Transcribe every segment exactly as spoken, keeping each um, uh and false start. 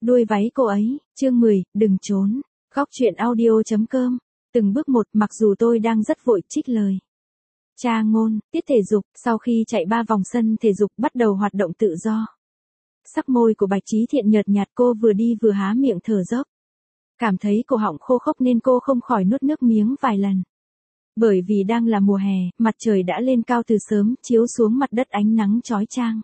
Đuôi váy cô ấy, chương mười, đừng trốn. Góc truyện audio chấm com. Từng bước một, mặc dù tôi đang rất vội, trích lời. Cha ngôn, tiết thể dục, sau khi chạy ba vòng sân thể dục bắt đầu hoạt động tự do. Sắc môi của Bạch Trí Thiện nhợt nhạt, cô vừa đi vừa há miệng thở dốc. Cảm thấy cổ họng khô khốc nên cô không khỏi nuốt nước miếng vài lần. Bởi vì đang là mùa hè, mặt trời đã lên cao từ sớm, chiếu xuống mặt đất ánh nắng chói chang.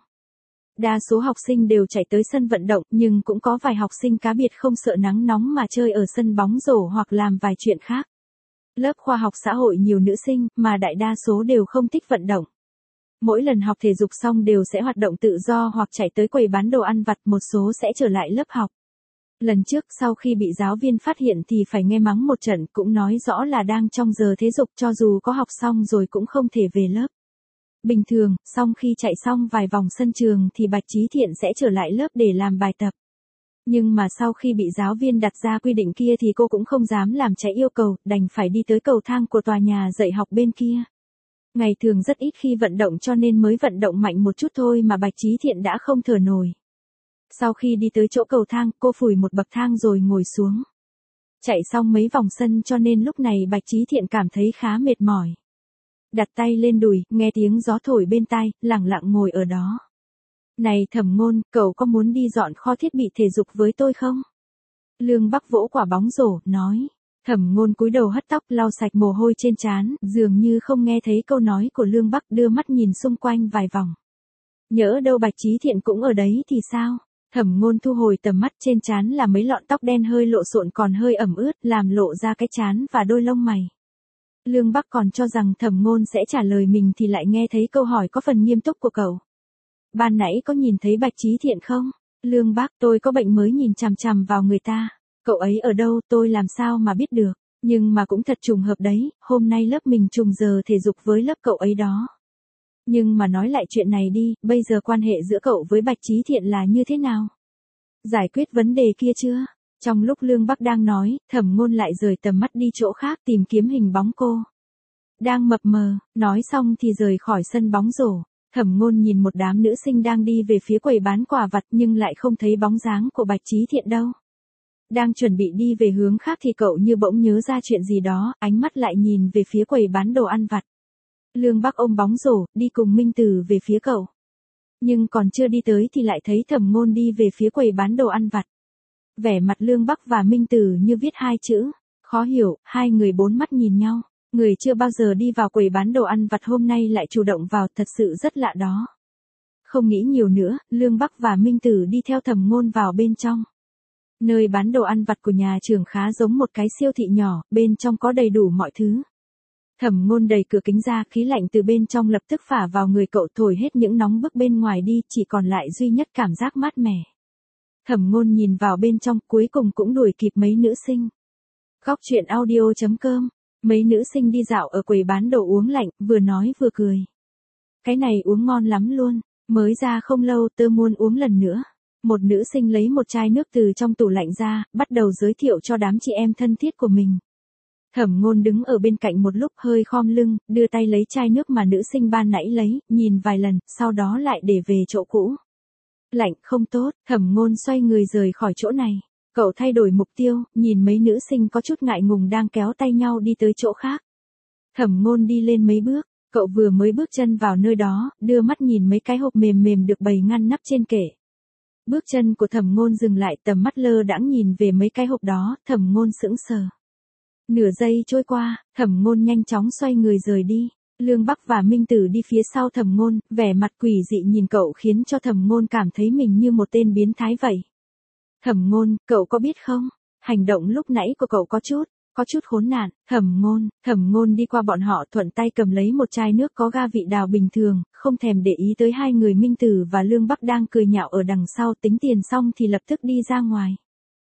Đa số học sinh đều chạy tới sân vận động, nhưng cũng có vài học sinh cá biệt không sợ nắng nóng mà chơi ở sân bóng rổ hoặc làm vài chuyện khác. Lớp khoa học xã hội nhiều nữ sinh, mà đại đa số đều không thích vận động. Mỗi lần học thể dục xong đều sẽ hoạt động tự do hoặc chạy tới quầy bán đồ ăn vặt, một số sẽ trở lại lớp học. Lần trước sau khi bị giáo viên phát hiện thì phải nghe mắng một trận, cũng nói rõ là đang trong giờ thể dục, cho dù có học xong rồi cũng không thể về lớp. Bình thường, xong khi chạy xong vài vòng sân trường thì Bạch Trí Thiện sẽ trở lại lớp để làm bài tập. Nhưng mà sau khi bị giáo viên đặt ra quy định kia thì cô cũng không dám làm trái yêu cầu, đành phải đi tới cầu thang của tòa nhà dạy học bên kia. Ngày thường rất ít khi vận động cho nên mới vận động mạnh một chút thôi mà Bạch Trí Thiện đã không thở nổi. Sau khi đi tới chỗ cầu thang, cô phủi một bậc thang rồi ngồi xuống. Chạy xong mấy vòng sân cho nên lúc này Bạch Trí Thiện cảm thấy khá mệt mỏi. Đặt tay lên đùi, nghe tiếng gió thổi bên tai, lẳng lặng ngồi ở đó. Này Thẩm Ngôn, cậu có muốn đi dọn kho thiết bị thể dục với tôi không? Lương Bắc vỗ quả bóng rổ, nói. Thẩm Ngôn cúi đầu hất tóc, lau sạch mồ hôi trên trán, dường như không nghe thấy câu nói của Lương Bắc, đưa mắt nhìn xung quanh vài vòng. Nhỡ đâu Bạch Trí Thiện cũng ở đấy thì sao? Thẩm Ngôn thu hồi tầm mắt, trên trán là mấy lọn tóc đen hơi lộ xộn còn hơi ẩm ướt, làm lộ ra cái trán và đôi lông mày. Lương Bắc còn cho rằng Thẩm Ngôn sẽ trả lời mình thì lại nghe thấy câu hỏi có phần nghiêm túc của cậu. Ban nãy có nhìn thấy Bạch Trí Thiện không? Lương Bắc, tôi có bệnh mới nhìn chằm chằm vào người ta. Cậu ấy ở đâu tôi làm sao mà biết được. Nhưng mà cũng thật trùng hợp đấy, hôm nay lớp mình trùng giờ thể dục với lớp cậu ấy đó. Nhưng mà nói lại chuyện này đi, bây giờ quan hệ giữa cậu với Bạch Trí Thiện là như thế nào? Giải quyết vấn đề kia chưa? Trong lúc Lương Bắc đang nói, Thẩm Ngôn lại rời tầm mắt đi chỗ khác tìm kiếm hình bóng cô. Đang mập mờ, nói xong thì rời khỏi sân bóng rổ. Thẩm Ngôn nhìn một đám nữ sinh đang đi về phía quầy bán quà vặt nhưng lại không thấy bóng dáng của Bạch Trí Thiện đâu. Đang chuẩn bị đi về hướng khác thì cậu như bỗng nhớ ra chuyện gì đó, ánh mắt lại nhìn về phía quầy bán đồ ăn vặt. Lương Bắc ôm bóng rổ, đi cùng Minh Tử về phía cậu. Nhưng còn chưa đi tới thì lại thấy Thẩm Ngôn đi về phía quầy bán đồ ăn vặt. Vẻ mặt Lương Bắc và Minh Tử như viết hai chữ, khó hiểu, hai người bốn mắt nhìn nhau. Người chưa bao giờ đi vào quầy bán đồ ăn vặt hôm nay lại chủ động vào, thật sự rất lạ đó. Không nghĩ nhiều nữa, Lương Bắc và Minh Tử đi theo Thẩm Ngôn vào bên trong. Nơi bán đồ ăn vặt của nhà trường khá giống một cái siêu thị nhỏ, bên trong có đầy đủ mọi thứ. Thẩm Ngôn đẩy cửa kính ra, khí lạnh từ bên trong lập tức phả vào người cậu, thổi hết những nóng bức bên ngoài đi, chỉ còn lại duy nhất cảm giác mát mẻ. Thẩm Ngôn nhìn vào bên trong, cuối cùng cũng đuổi kịp mấy nữ sinh. Góc truyện audio chấm com. Mấy nữ sinh đi dạo ở quầy bán đồ uống lạnh, vừa nói vừa cười. Cái này uống ngon lắm luôn, mới ra không lâu tớ muốn uống lần nữa. Một nữ sinh lấy một chai nước từ trong tủ lạnh ra, bắt đầu giới thiệu cho đám chị em thân thiết của mình. Thẩm Ngôn đứng ở bên cạnh một lúc hơi khom lưng, đưa tay lấy chai nước mà nữ sinh ban nãy lấy, nhìn vài lần, sau đó lại để về chỗ cũ. Lạnh không tốt, Thẩm Ngôn xoay người rời khỏi chỗ này. Cậu thay đổi mục tiêu, nhìn mấy nữ sinh có chút ngại ngùng đang kéo tay nhau đi tới chỗ khác. Thẩm Ngôn đi lên mấy bước, cậu vừa mới bước chân vào nơi đó, đưa mắt nhìn mấy cái hộp mềm mềm được bày ngăn nắp trên kệ. Bước chân của Thẩm Ngôn dừng lại, tầm mắt lơ đãng nhìn về mấy cái hộp đó, Thẩm Ngôn sững sờ. Nửa giây trôi qua, Thẩm Ngôn nhanh chóng xoay người rời đi. Lương Bắc và Minh Tử đi phía sau Thẩm Ngôn, vẻ mặt quỷ dị nhìn cậu khiến cho Thẩm Ngôn cảm thấy mình như một tên biến thái vậy. Thẩm Ngôn, cậu có biết không? Hành động lúc nãy của cậu có chút, có chút khốn nạn. Thẩm Ngôn, Thẩm Ngôn đi qua bọn họ thuận tay cầm lấy một chai nước có ga vị đào bình thường, không thèm để ý tới hai người Minh Tử và Lương Bắc đang cười nhạo ở đằng sau, tính tiền xong thì lập tức đi ra ngoài.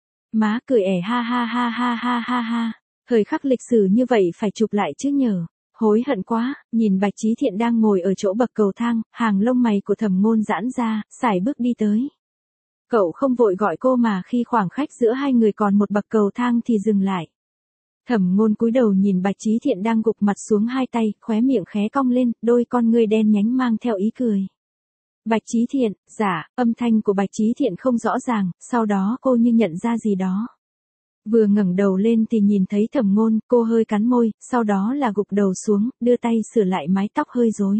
Má cười ẻ ha ha ha ha ha ha ha. Thời khắc lịch sử như vậy phải chụp lại chứ nhờ. Hối hận quá, nhìn Bạch Trí Thiện đang ngồi ở chỗ bậc cầu thang, hàng lông mày của Thẩm Ngôn giãn ra, sải bước đi tới. Cậu không vội gọi cô mà khi khoảng cách giữa hai người còn một bậc cầu thang thì dừng lại. Thẩm Ngôn cúi đầu nhìn Bạch Trí Thiện đang gục mặt xuống hai tay, khóe miệng khé cong lên, đôi con ngươi đen nhánh mang theo ý cười. Bạch Chí Thiện, dạ, âm thanh của Bạch Chí Thiện không rõ ràng, sau đó cô như nhận ra gì đó. Vừa ngẩng đầu lên thì nhìn thấy Thẩm Ngôn, cô hơi cắn môi, sau đó là gục đầu xuống, đưa tay sửa lại mái tóc hơi rối.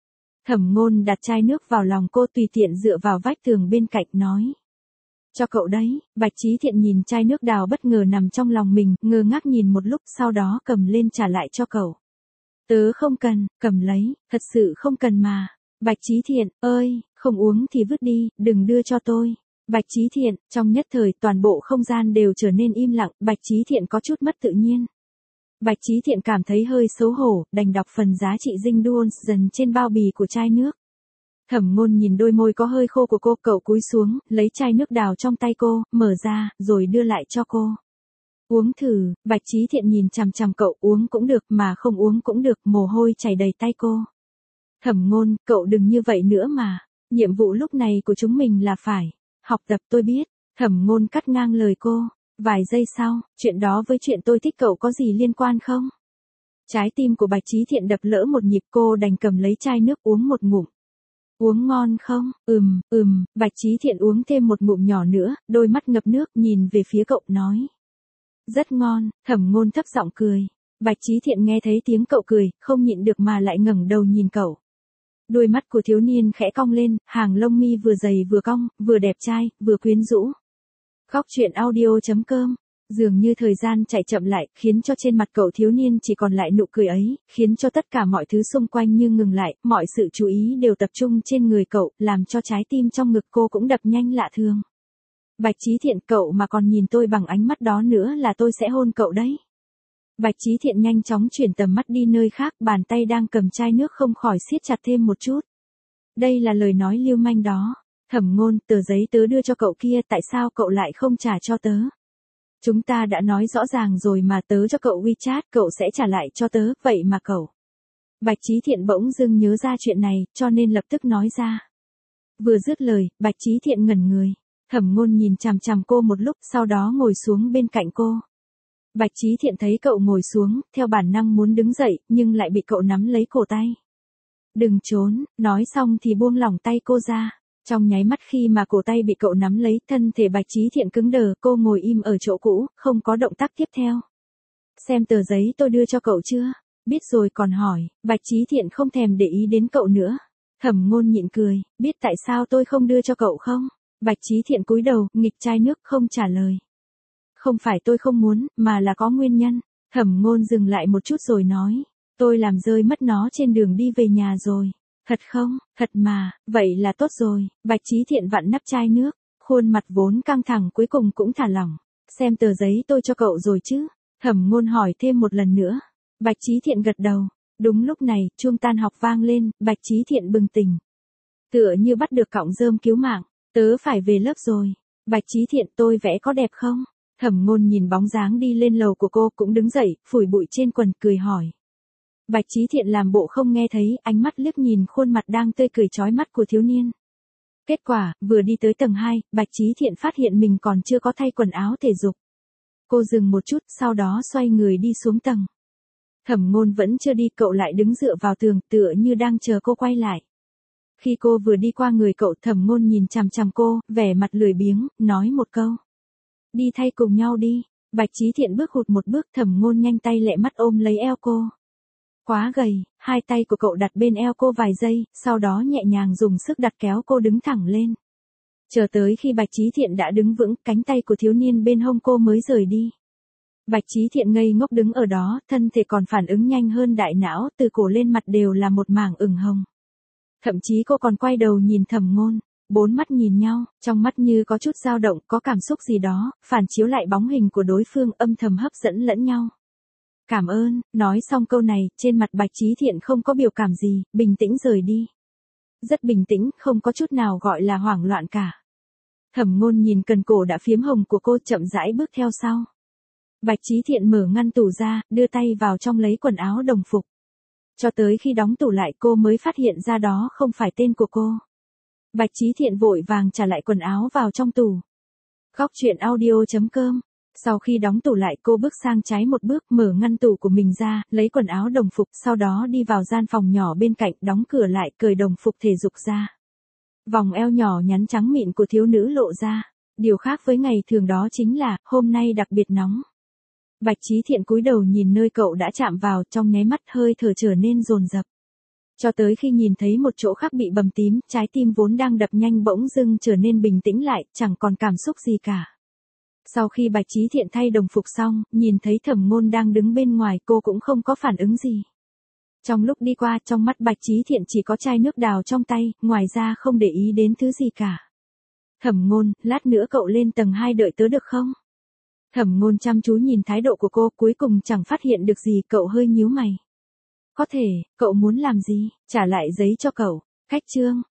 Thẩm Ngôn đặt chai nước vào lòng cô tùy tiện dựa vào vách tường bên cạnh nói. Cho cậu đấy, Bạch Chí Thiện nhìn chai nước đào bất ngờ nằm trong lòng mình, ngơ ngác nhìn một lúc sau đó cầm lên trả lại cho cậu. Tớ không cần, cầm lấy, thật sự không cần mà. Bạch Chí Thiện, ơi, không uống thì vứt đi, đừng đưa cho tôi. Bạch Chí Thiện, trong nhất thời toàn bộ không gian đều trở nên im lặng, Bạch Chí Thiện có chút mất tự nhiên. Bạch Chí Thiện cảm thấy hơi xấu hổ, đành đọc phần giá trị dinh duals dần trên bao bì của chai nước. Thẩm Ngôn nhìn đôi môi có hơi khô của cô, cậu cúi xuống, lấy chai nước đào trong tay cô, mở ra, rồi đưa lại cho cô. Uống thử, Bạch Chí Thiện nhìn chằm chằm cậu, uống cũng được mà không uống cũng được, mồ hôi chảy đầy tay cô. Thẩm Ngôn, cậu đừng như vậy nữa mà, nhiệm vụ lúc này của chúng mình là phải học tập, tôi biết. Thẩm Ngôn cắt ngang lời cô. Vài giây sau, chuyện đó với chuyện tôi thích cậu có gì liên quan không? Trái tim của Bạch Chí Thiện đập lỡ một nhịp, cô đành cầm lấy chai nước uống một ngụm. Uống ngon không? Ừm, ừm, Bạch Chí Thiện uống thêm một ngụm nhỏ nữa, đôi mắt ngập nước nhìn về phía cậu nói. Rất ngon, Thẩm Ngôn thấp giọng cười. Bạch Chí Thiện nghe thấy tiếng cậu cười, không nhịn được mà lại ngẩng đầu nhìn cậu. Đôi mắt của thiếu niên khẽ cong lên, hàng lông mi vừa dày vừa cong, vừa đẹp trai, vừa quyến rũ. Góc truyện audio chấm com. Dường như thời gian chạy chậm lại, khiến cho trên mặt cậu thiếu niên chỉ còn lại nụ cười ấy, khiến cho tất cả mọi thứ xung quanh như ngừng lại, mọi sự chú ý đều tập trung trên người cậu, làm cho trái tim trong ngực cô cũng đập nhanh lạ thường. Bạch Chí Thiện, cậu mà còn nhìn tôi bằng ánh mắt đó nữa là tôi sẽ hôn cậu đấy. Bạch Chí Thiện nhanh chóng chuyển tầm mắt đi nơi khác, bàn tay đang cầm chai nước không khỏi siết chặt thêm một chút. Đây là lời nói lưu manh đó. Thẩm Ngôn, tờ giấy tớ đưa cho cậu kia, tại sao cậu lại không trả cho tớ? Chúng ta đã nói rõ ràng rồi mà, tớ cho cậu WeChat, cậu sẽ trả lại cho tớ, vậy mà cậu. Bạch Chí Thiện bỗng dưng nhớ ra chuyện này, cho nên lập tức nói ra. Vừa dứt lời, Bạch Chí Thiện ngẩn người. Thẩm Ngôn nhìn chằm chằm cô một lúc, sau đó ngồi xuống bên cạnh cô. Bạch Chí Thiện thấy cậu ngồi xuống, theo bản năng muốn đứng dậy, nhưng lại bị cậu nắm lấy cổ tay. Đừng trốn, nói xong thì buông lỏng tay cô ra. Trong nháy mắt khi mà cổ tay bị cậu nắm lấy, thân thể Bạch Chí Thiện cứng đờ, cô ngồi im ở chỗ cũ, không có động tác tiếp theo. Xem tờ giấy tôi đưa cho cậu chưa? Biết rồi còn hỏi, Bạch Chí Thiện không thèm để ý đến cậu nữa. Thẩm Ngôn nhịn cười, biết tại sao tôi không đưa cho cậu không? Bạch Chí Thiện cúi đầu, nghịch chai nước không trả lời. Không phải tôi không muốn, mà là có nguyên nhân. Thẩm Ngôn dừng lại một chút rồi nói, tôi làm rơi mất nó trên đường đi về nhà rồi. Thật không? Thật mà, vậy là tốt rồi. Bạch Chí Thiện vặn nắp chai nước, khuôn mặt vốn căng thẳng cuối cùng cũng thả lỏng. Xem tờ giấy tôi cho cậu rồi chứ? Thẩm Ngôn hỏi thêm một lần nữa. Bạch Chí Thiện gật đầu. Đúng lúc này, chuông tan học vang lên, Bạch Chí Thiện bừng tỉnh. Tựa như bắt được cọng rơm cứu mạng, tớ phải về lớp rồi. Bạch Chí Thiện, tôi vẽ có đẹp không? Thẩm Ngôn nhìn bóng dáng đi lên lầu của cô cũng đứng dậy, phủi bụi trên quần, cười hỏi. Bạch Chí Thiện làm bộ không nghe thấy, ánh mắt liếc nhìn khuôn mặt đang tươi cười chói mắt của thiếu niên. Kết quả, vừa đi tới tầng hai, Bạch Chí Thiện phát hiện mình còn chưa có thay quần áo thể dục. Cô dừng một chút, sau đó xoay người đi xuống tầng. Thẩm Ngôn vẫn chưa đi, cậu lại đứng dựa vào tường, tựa như đang chờ cô quay lại. Khi cô vừa đi qua người cậu, Thẩm Ngôn nhìn chằm chằm cô, vẻ mặt lười biếng, nói một câu. Đi thay cùng nhau đi. Bạch Chí Thiện bước hụt một bước, Thẩm Ngôn nhanh tay lẹ mắt ôm lấy eo cô. Quá gầy, hai tay của cậu đặt bên eo cô vài giây, sau đó nhẹ nhàng dùng sức đặt kéo cô đứng thẳng lên. Chờ tới khi Bạch Chí Thiện đã đứng vững, cánh tay của thiếu niên bên hông cô mới rời đi. Bạch Chí Thiện ngây ngốc đứng ở đó, thân thể còn phản ứng nhanh hơn đại não, từ cổ lên mặt đều là một mảng ửng hồng. Thậm chí cô còn quay đầu nhìn Thẩm Ngôn, bốn mắt nhìn nhau, trong mắt như có chút dao động, có cảm xúc gì đó, phản chiếu lại bóng hình của đối phương, âm thầm hấp dẫn lẫn nhau. Cảm ơn, nói xong câu này, trên mặt Bạch Chí Thiện không có biểu cảm gì, bình tĩnh rời đi. Rất bình tĩnh, không có chút nào gọi là hoảng loạn cả. Thẩm Ngôn nhìn cần cổ đã phiếm hồng của cô, chậm rãi bước theo sau. Bạch Chí Thiện mở ngăn tủ ra, đưa tay vào trong lấy quần áo đồng phục. Cho tới khi đóng tủ lại cô mới phát hiện ra đó không phải tên của cô. Bạch Chí Thiện vội vàng trả lại quần áo vào trong tủ. Góc truyện audio chấm com. Sau khi đóng tủ lại, cô bước sang trái một bước, mở ngăn tủ của mình ra, lấy quần áo đồng phục, sau đó đi vào gian phòng nhỏ bên cạnh, đóng cửa lại, cởi đồng phục thể dục ra. Vòng eo nhỏ nhắn trắng mịn của thiếu nữ lộ ra. Điều khác với ngày thường đó chính là, hôm nay đặc biệt nóng. Bạch Chí Thiện cúi đầu nhìn nơi cậu đã chạm vào, trong nháy mắt hơi thở trở nên dồn dập. Cho tới khi nhìn thấy một chỗ khác bị bầm tím, trái tim vốn đang đập nhanh bỗng dưng trở nên bình tĩnh lại, chẳng còn cảm xúc gì cả. Sau khi Bạch Chí Thiện thay đồng phục xong, nhìn thấy Thẩm Ngôn đang đứng bên ngoài, cô cũng không có phản ứng gì. Trong lúc đi qua, trong mắt Bạch Chí Thiện chỉ có chai nước đào trong tay, ngoài ra không để ý đến thứ gì cả. Thẩm Ngôn, lát nữa cậu lên tầng hai đợi tớ được không? Thẩm Ngôn chăm chú nhìn thái độ của cô, cuối cùng chẳng phát hiện được gì, cậu hơi nhíu mày. Có thể, cậu muốn làm gì? Trả lại giấy cho cậu. Khách trương,